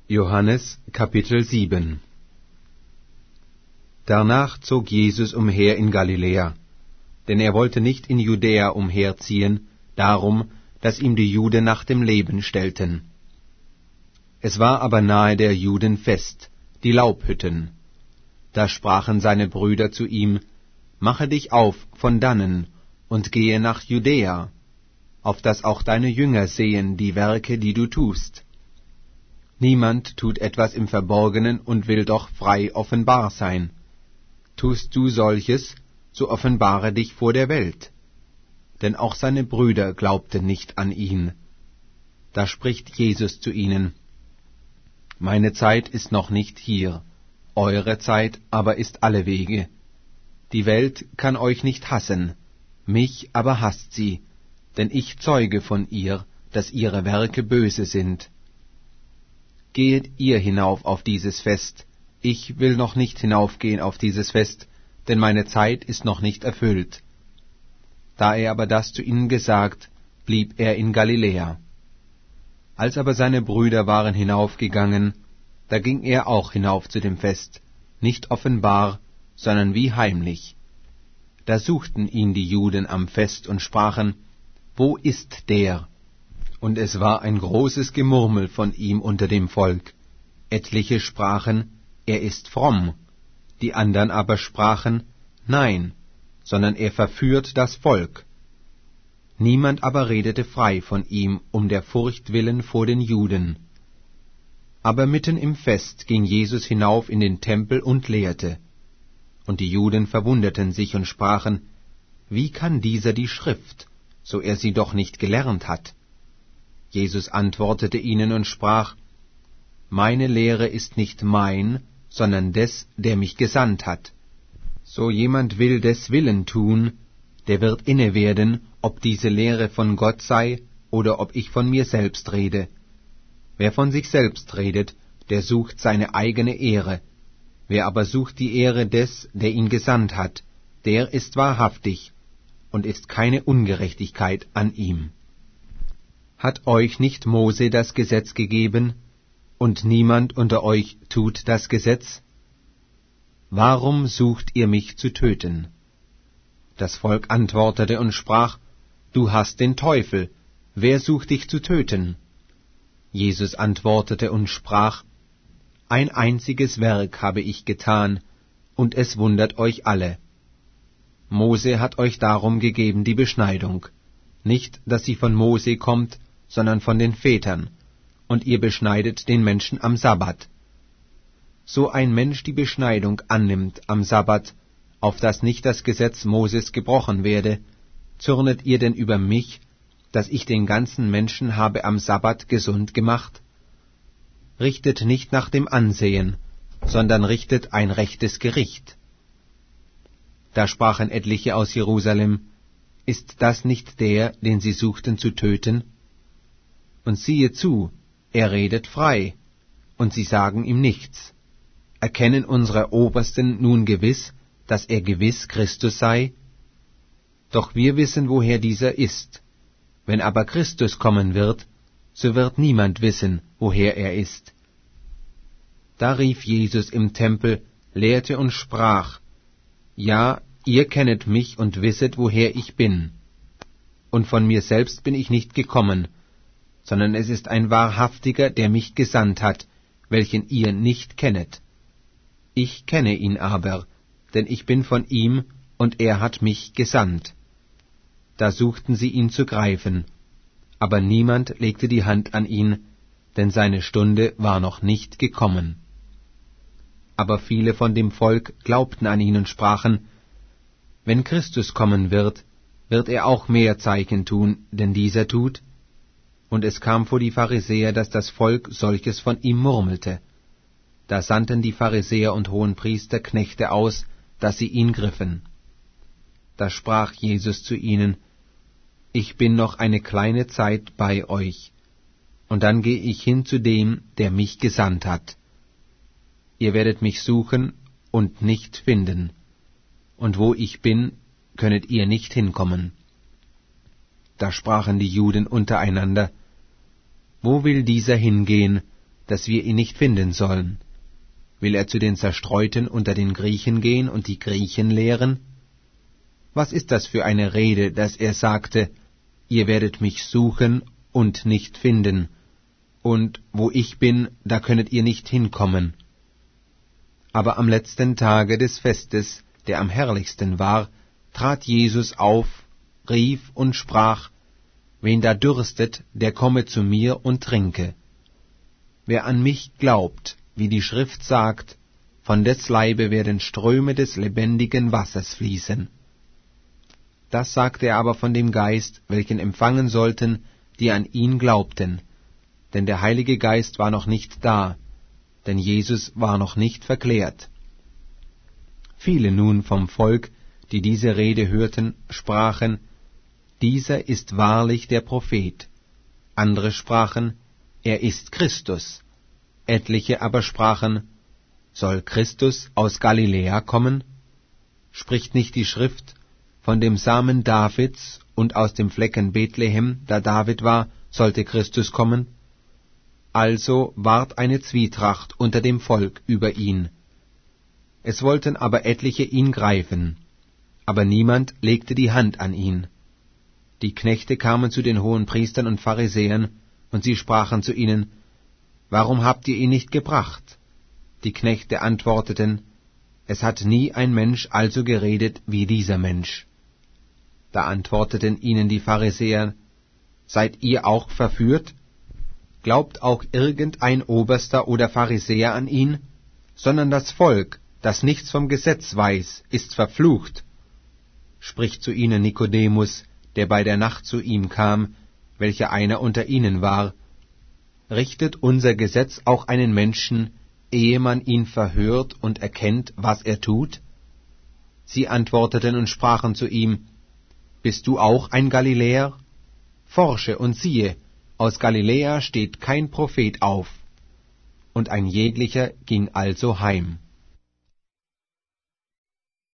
Johannes Kapitel 7. Danach zog Jesus umher in Galiläa, denn er wollte nicht in Judäa umherziehen, darum, dass ihm die Juden nach dem Leben stellten. Es war aber nahe der Juden Fest, die Laubhütten. Da sprachen seine Brüder zu ihm: Mache dich auf von dannen und gehe nach Judäa, auf dass auch deine Jünger sehen die Werke, die du tust. Niemand tut etwas im Verborgenen und will doch frei offenbar sein. Tust du solches, so offenbare dich vor der Welt. Denn auch seine Brüder glaubten nicht an ihn. Da spricht Jesus zu ihnen: Meine Zeit ist noch nicht hier, eure Zeit aber ist allewege. Die Welt kann euch nicht hassen, mich aber hasst sie, denn ich zeuge von ihr, dass ihre Werke böse sind. Gehet ihr hinauf auf dieses Fest, ich will noch nicht hinaufgehen auf dieses Fest, denn meine Zeit ist noch nicht erfüllt. Da er aber das zu ihnen gesagt, blieb er in Galiläa. Als aber seine Brüder waren hinaufgegangen, da ging er auch hinauf zu dem Fest, nicht offenbar, sondern wie heimlich. Da suchten ihn die Juden am Fest und sprachen: Wo ist der? Und es war ein großes Gemurmel von ihm unter dem Volk. Etliche sprachen: Er ist fromm. Die andern aber sprachen: Nein, sondern er verführt das Volk. Niemand aber redete frei von ihm um der Furcht willen vor den Juden. Aber mitten im Fest ging Jesus hinauf in den Tempel und lehrte. Und die Juden verwunderten sich und sprachen: Wie kann dieser die Schrift, so er sie doch nicht gelernt hat? Jesus antwortete ihnen und sprach: Meine Lehre ist nicht mein, sondern des, der mich gesandt hat. So jemand will des Willen tun, der wird inne werden, ob diese Lehre von Gott sei oder ob ich von mir selbst rede. Wer von sich selbst redet, der sucht seine eigene Ehre. Wer aber sucht die Ehre des, der ihn gesandt hat, der ist wahrhaftig, und ist keine Ungerechtigkeit an ihm. Hat euch nicht Mose das Gesetz gegeben, und niemand unter euch tut das Gesetz? Warum sucht ihr mich zu töten? Das Volk antwortete und sprach: Du hast den Teufel, wer sucht dich zu töten? Jesus antwortete und sprach: Ein einziges Werk habe ich getan, und es wundert euch alle. Mose hat euch darum gegeben die Beschneidung, nicht, dass sie von Mose kommt, sondern von den Vätern, und ihr beschneidet den Menschen am Sabbat. So ein Mensch die Beschneidung annimmt am Sabbat, auf dass nicht das Gesetz Moses gebrochen werde, zürnet ihr denn über mich, dass ich den ganzen Menschen habe am Sabbat gesund gemacht? Richtet nicht nach dem Ansehen, sondern richtet ein rechtes Gericht. Da sprachen etliche aus Jerusalem: Ist das nicht der, den sie suchten zu töten? Und siehe zu, er redet frei, und sie sagen ihm nichts. Erkennen unsere Obersten nun gewiss, dass er gewiss Christus sei? Doch wir wissen, woher dieser ist. Wenn aber Christus kommen wird, so wird niemand wissen, woher er ist. Da rief Jesus im Tempel, lehrte und sprach: Ja, ihr kennet mich und wisset, woher ich bin. Und von mir selbst bin ich nicht gekommen, sondern es ist ein Wahrhaftiger, der mich gesandt hat, welchen ihr nicht kennet. Ich kenne ihn aber, denn ich bin von ihm, und er hat mich gesandt. Da suchten sie ihn zu greifen, aber niemand legte die Hand an ihn, denn seine Stunde war noch nicht gekommen. Aber viele von dem Volk glaubten an ihn und sprachen: Wenn Christus kommen wird, wird er auch mehr Zeichen tun, denn dieser tut. Und es kam vor die Pharisäer, dass das Volk solches von ihm murmelte. Da sandten die Pharisäer und Hohenpriester Knechte aus, dass sie ihn griffen. Da sprach Jesus zu ihnen: Ich bin noch eine kleine Zeit bei euch, und dann gehe ich hin zu dem, der mich gesandt hat. Ihr werdet mich suchen und nicht finden, und wo ich bin, könnet ihr nicht hinkommen. Da sprachen die Juden untereinander: Wo will dieser hingehen, dass wir ihn nicht finden sollen? Will er zu den Zerstreuten unter den Griechen gehen und die Griechen lehren? Was ist das für eine Rede, dass er sagte, ihr werdet mich suchen und nicht finden, und wo ich bin, da könnet ihr nicht hinkommen? Aber am letzten Tage des Festes, der am herrlichsten war, trat Jesus auf, rief und sprach, wen da dürstet, der komme zu mir und trinke. Wer an mich glaubt, wie die Schrift sagt, von des Leibe werden Ströme des lebendigen Wassers fließen. Das sagte er aber von dem Geist, welchen empfangen sollten, die an ihn glaubten. Denn der Heilige Geist war noch nicht da, denn Jesus war noch nicht verklärt. Viele nun vom Volk, die diese Rede hörten, sprachen, dieser ist wahrlich der Prophet. Andere sprachen, er ist Christus. Etliche aber sprachen, soll Christus aus Galiläa kommen? Spricht nicht die Schrift, von dem Samen Davids und aus dem Flecken Bethlehem, da David war, sollte Christus kommen? Also ward eine Zwietracht unter dem Volk über ihn. Es wollten aber etliche ihn greifen, aber niemand legte die Hand an ihn. Die Knechte kamen zu den Hohenpriestern und Pharisäern, und sie sprachen zu ihnen, warum habt ihr ihn nicht gebracht? Die Knechte antworteten, es hat nie ein Mensch also geredet wie dieser Mensch. Da antworteten ihnen die Pharisäer, seid ihr auch verführt? Glaubt auch irgendein Oberster oder Pharisäer an ihn? Sondern das Volk, das nichts vom Gesetz weiß, ist verflucht. Spricht zu ihnen Nikodemus, der bei der Nacht zu ihm kam, welcher einer unter ihnen war, richtet unser Gesetz auch einen Menschen, ehe man ihn verhört und erkennt, was er tut? Sie antworteten und sprachen zu ihm, bist du auch ein Galiläer? Forsche und siehe, aus Galiläa steht kein Prophet auf. Und ein jeglicher ging also heim.